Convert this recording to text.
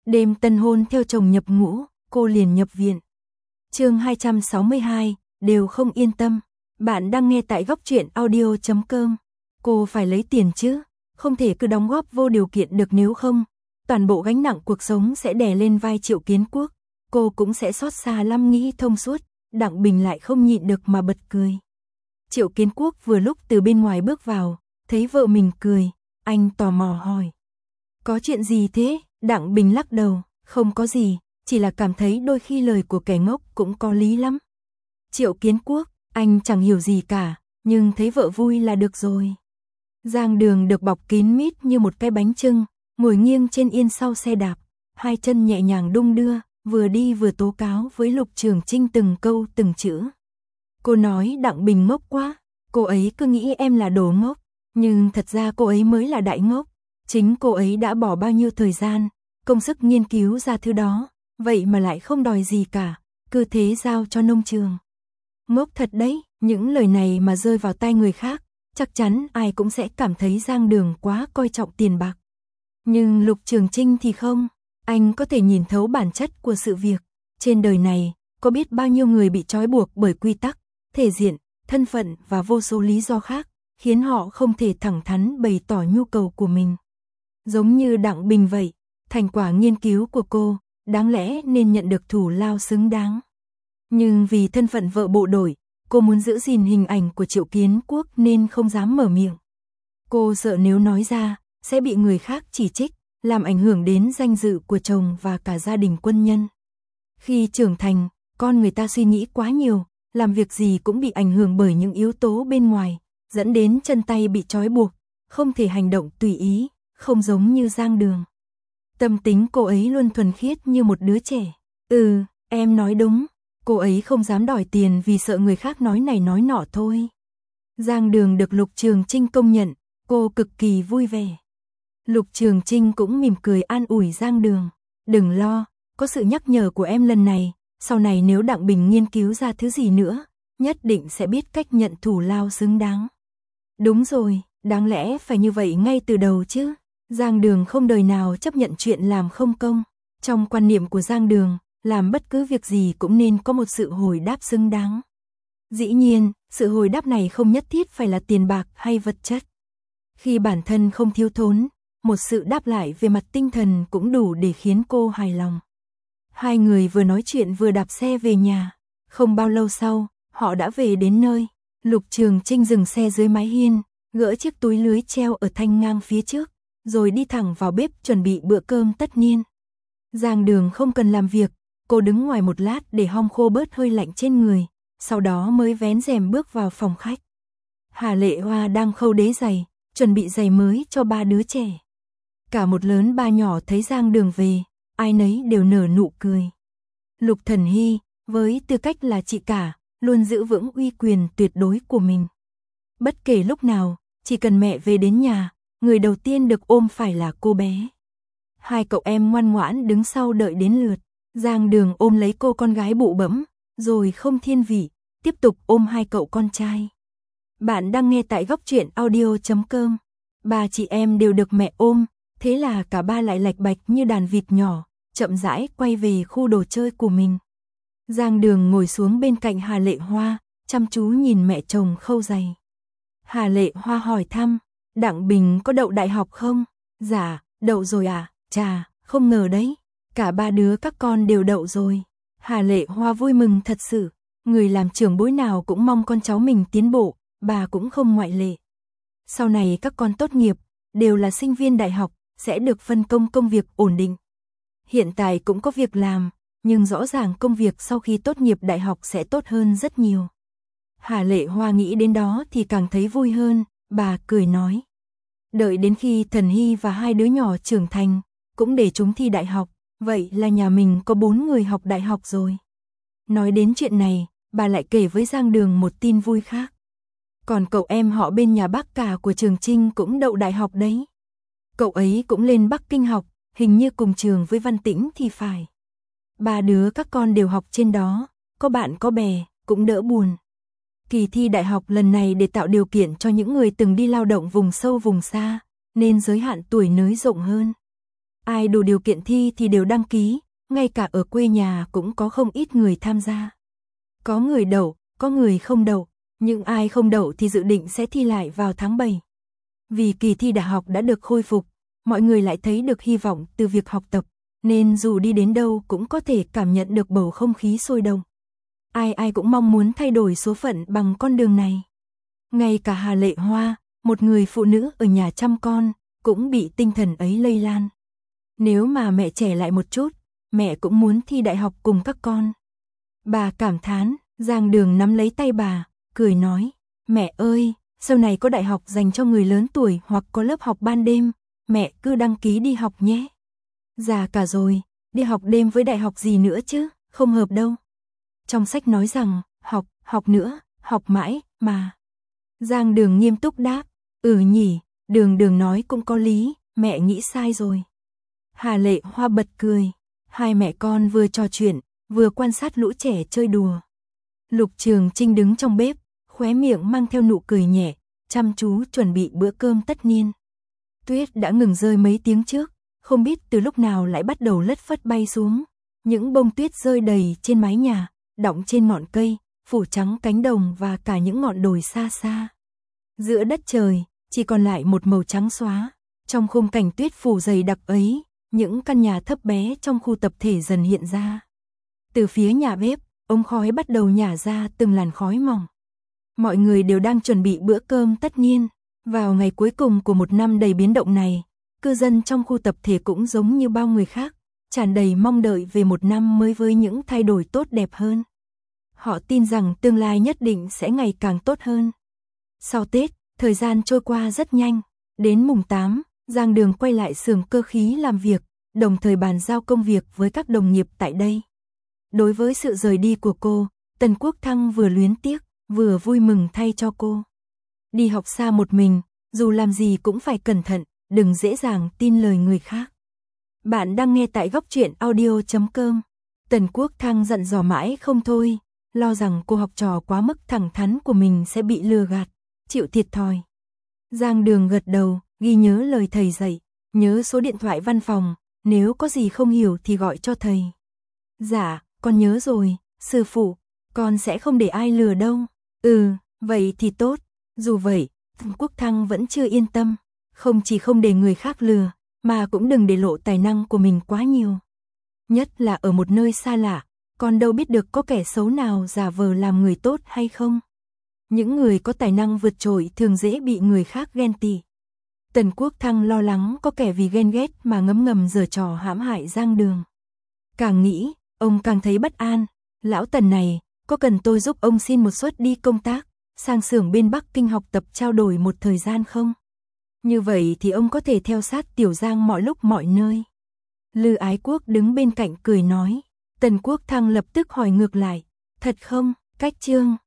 Đêm tân hôn theo chồng nhập ngũ, cô liền nhập viện. Chương 262, đều không yên tâm. Bạn đang nghe tại góc truyện audio.com. Cô phải lấy tiền chứ, không thể cứ đóng góp vô điều kiện được, nếu không, toàn bộ gánh nặng cuộc sống sẽ đè lên vai Triệu Kiến Quốc. Cô cũng sẽ xót xa lắm. Nghĩ thông suốt, Đặng Bình lại không nhịn được mà bật cười. Triệu Kiến Quốc vừa lúc từ bên ngoài bước vào, thấy vợ mình cười, anh tò mò hỏi: có chuyện gì thế? Đặng Bình lắc đầu: không có gì, chỉ là cảm thấy đôi khi lời của kẻ ngốc cũng có lý lắm. Triệu Kiến Quốc, anh chẳng hiểu gì cả, nhưng thấy vợ vui là được rồi. Giang Đường được bọc kín mít như một cái bánh chưng, ngồi nghiêng trên yên sau xe đạp, hai chân nhẹ nhàng đung đưa, vừa đi vừa tố cáo với Lục Trường Chinh từng câu từng chữ. Cô nói Đặng Bình ngốc quá, cô ấy cứ nghĩ em là đồ ngốc, nhưng thật ra cô ấy mới là đại ngốc. Chính cô ấy đã bỏ bao nhiêu thời gian, công sức nghiên cứu ra thứ đó, vậy mà lại không đòi gì cả, cứ thế giao cho nông trường. Ngốc thật đấy. Những lời này mà rơi vào tai người khác, chắc chắn ai cũng sẽ cảm thấy Giang Đường quá coi trọng tiền bạc. Nhưng Lục Trường Chinh thì không, anh có thể nhìn thấu bản chất của sự việc. Trên đời này, có biết bao nhiêu người bị trói buộc bởi quy tắc, thể diện, thân phận và vô số lý do khác, khiến họ không thể thẳng thắn bày tỏ nhu cầu của mình. Giống như Đặng Bình vậy, thành quả nghiên cứu của cô, đáng lẽ nên nhận được thù lao xứng đáng. Nhưng vì thân phận vợ bộ đội, cô muốn giữ gìn hình ảnh của Triệu Kiến Quốc nên không dám mở miệng. Cô sợ nếu nói ra, sẽ bị người khác chỉ trích, làm ảnh hưởng đến danh dự của chồng và cả gia đình quân nhân. Khi trưởng thành, con người ta suy nghĩ quá nhiều, làm việc gì cũng bị ảnh hưởng bởi những yếu tố bên ngoài, dẫn đến chân tay bị trói buộc, không thể hành động tùy ý, không giống như Giang Đường. Tâm tính cô ấy luôn thuần khiết như một đứa trẻ. Em nói đúng, cô ấy không dám đòi tiền vì sợ người khác nói này nói nọ thôi. Giang Đường được Lục Trường Chinh công nhận, cô cực kỳ vui vẻ. Lục Trường Chinh cũng mỉm cười an ủi Giang Đường: đừng lo, có sự nhắc nhở của em lần này, sau này nếu Đặng Bình nghiên cứu ra thứ gì nữa, nhất định sẽ biết cách nhận thù lao xứng đáng. Đúng rồi, đáng lẽ phải như vậy ngay từ đầu chứ. Giang Đường không đời nào chấp nhận chuyện làm không công. Trong quan niệm của Giang Đường, làm bất cứ việc gì cũng nên có một sự hồi đáp xứng đáng. Dĩ nhiên, sự hồi đáp này không nhất thiết phải là tiền bạc hay vật chất. Khi bản thân không thiếu thốn, một sự đáp lại về mặt tinh thần cũng đủ để khiến cô hài lòng. Hai người vừa nói chuyện vừa đạp xe về nhà. Không bao lâu sau, họ đã về đến nơi. Lục Trường Chinh dừng xe dưới mái hiên, gỡ chiếc túi lưới treo ở thanh ngang phía trước, rồi đi thẳng vào bếp chuẩn bị bữa cơm tất niên. Giang Đường không cần làm việc, cô đứng ngoài một lát để hong khô bớt hơi lạnh trên người, sau đó mới vén rèm bước vào phòng khách. Hà Lệ Hoa đang khâu đế giày, chuẩn bị giày mới cho ba đứa trẻ. Cả một lớn ba nhỏ thấy Giang Đường về, ai nấy đều nở nụ cười. Lục Thần Hy, với tư cách là chị cả, luôn giữ vững uy quyền tuyệt đối của mình. Bất kể lúc nào, chỉ cần mẹ về đến nhà, người đầu tiên được ôm phải là cô bé. Hai cậu em ngoan ngoãn đứng sau đợi đến lượt. Giang Đường ôm lấy cô con gái bụ bẫm, rồi không thiên vị, tiếp tục ôm hai cậu con trai. Bạn đang nghe tại góc truyện audio.com. Ba chị em đều được mẹ ôm, thế là cả ba lại lạch bạch như đàn vịt nhỏ, chậm rãi quay về khu đồ chơi của mình. Giang Đường ngồi xuống bên cạnh Hà Lệ Hoa, chăm chú nhìn mẹ chồng khâu giày. Hà Lệ Hoa hỏi thăm: Đặng Bình có đậu đại học không? Dạ, đậu rồi à? Chà, không ngờ đấy, cả ba đứa các con đều đậu rồi. Hà Lệ Hoa vui mừng thật sự, người làm trưởng bối nào cũng mong con cháu mình tiến bộ, bà cũng không ngoại lệ. Sau này các con tốt nghiệp, đều là sinh viên đại học, sẽ được phân công công việc ổn định. Hiện tại cũng có việc làm, nhưng rõ ràng công việc sau khi tốt nghiệp đại học sẽ tốt hơn rất nhiều. Hà Lệ Hoa nghĩ đến đó thì càng thấy vui hơn, bà cười nói: đợi đến khi Thần Hy và hai đứa nhỏ trưởng thành, cũng để chúng thi đại học, vậy là nhà mình có 4 người học đại học rồi. Nói đến chuyện này, bà lại kể với Giang Đường một tin vui khác. Còn cậu em họ bên nhà bác cả của Trường Chinh cũng đậu đại học đấy. Cậu ấy cũng lên Bắc Kinh học, hình như cùng trường với Văn Tĩnh thì phải. Ba đứa các con đều học trên đó, có bạn có bè, cũng đỡ buồn. Kỳ thi đại học lần này để tạo điều kiện cho những người từng đi lao động vùng sâu vùng xa, nên giới hạn tuổi nới rộng hơn. Ai đủ điều kiện thi thì đều đăng ký, ngay cả ở quê nhà cũng có không ít người tham gia. Có người đậu, có người không đậu, nhưng ai không đậu thì dự định sẽ thi lại vào tháng 7. Vì kỳ thi đại học đã được khôi phục, mọi người lại thấy được hy vọng từ việc học tập, nên dù đi đến đâu cũng có thể cảm nhận được bầu không khí sôi động. Ai ai cũng mong muốn thay đổi số phận bằng con đường này. Ngay cả Hà Lệ Hoa, một người phụ nữ ở nhà chăm con, cũng bị tinh thần ấy lây lan. Nếu mà mẹ trẻ lại một chút, mẹ cũng muốn thi đại học cùng các con. Bà cảm thán, Giang Đường nắm lấy tay bà, cười nói, mẹ ơi, sau này có đại học dành cho người lớn tuổi hoặc có lớp học ban đêm, mẹ cứ đăng ký đi học nhé. Già cả rồi, đi học đêm với đại học gì nữa chứ, không hợp đâu. Trong sách nói rằng, học nữa, học mãi, mà. Giang Đường nghiêm túc đáp, nhỉ, Đường nói cũng có lý, mẹ nghĩ sai rồi. Hà Lệ Hoa bật cười, hai mẹ con vừa trò chuyện, vừa quan sát lũ trẻ chơi đùa. Lục Trường Trinh đứng trong bếp, khóe miệng mang theo nụ cười nhẹ, chăm chú chuẩn bị bữa cơm tất niên. Tuyết đã ngừng rơi mấy tiếng trước, không biết từ lúc nào lại bắt đầu lất phất bay xuống. Những bông tuyết rơi đầy trên mái nhà, đọng trên ngọn cây, phủ trắng cánh đồng và cả những ngọn đồi xa xa. Giữa đất trời, chỉ còn lại một màu trắng xóa. Trong khung cảnh tuyết phủ dày đặc ấy, những căn nhà thấp bé trong khu tập thể dần hiện ra. Từ phía nhà bếp, ống khói bắt đầu nhả ra từng làn khói mỏng. Mọi người đều đang chuẩn bị bữa cơm tất niên. Vào ngày cuối cùng của một năm đầy biến động này, cư dân trong khu tập thể cũng giống như bao người khác, tràn đầy mong đợi về một năm mới với những thay đổi tốt đẹp hơn. Họ tin rằng tương lai nhất định sẽ ngày càng tốt hơn. Sau Tết, thời gian trôi qua rất nhanh. Đến mùng 8, Giang Đường quay lại xưởng cơ khí làm việc, đồng thời bàn giao công việc với các đồng nghiệp tại đây. Đối với sự rời đi của cô, Tần Quốc Thăng vừa luyến tiếc, vừa vui mừng thay cho cô. Đi học xa một mình, dù làm gì cũng phải cẩn thận, đừng dễ dàng tin lời người khác. Bạn đang nghe tại góc truyện audio.com. Tần Quốc Thăng dặn dò mãi không thôi, lo rằng cô học trò quá mức thẳng thắn của mình sẽ bị lừa gạt, chịu thiệt thòi. Giang Đường gật đầu, ghi nhớ lời thầy dạy, nhớ số điện thoại văn phòng, nếu có gì không hiểu thì gọi cho thầy. Dạ, con nhớ rồi, sư phụ, con sẽ không để ai lừa đâu. Vậy thì tốt. Dù vậy, Tần Quốc Thăng vẫn chưa yên tâm, không chỉ không để người khác lừa, mà cũng đừng để lộ tài năng của mình quá nhiều. Nhất là ở một nơi xa lạ, còn đâu biết được có kẻ xấu nào giả vờ làm người tốt hay không. Những người có tài năng vượt trội thường dễ bị người khác ghen tị. Tần Quốc Thăng lo lắng có kẻ vì ghen ghét mà ngấm ngầm giở trò hãm hại Giang Đường. Càng nghĩ, ông càng thấy bất an. Lão Tần này, có cần tôi giúp ông xin một suất đi công tác, sang xưởng bên Bắc Kinh học tập trao đổi một thời gian không? Như vậy thì ông có thể theo sát Tiểu Giang mọi lúc mọi nơi. Lư Ái Quốc đứng bên cạnh cười nói. Tần Quốc Thăng lập tức hỏi ngược lại, thật không, Cách Chương?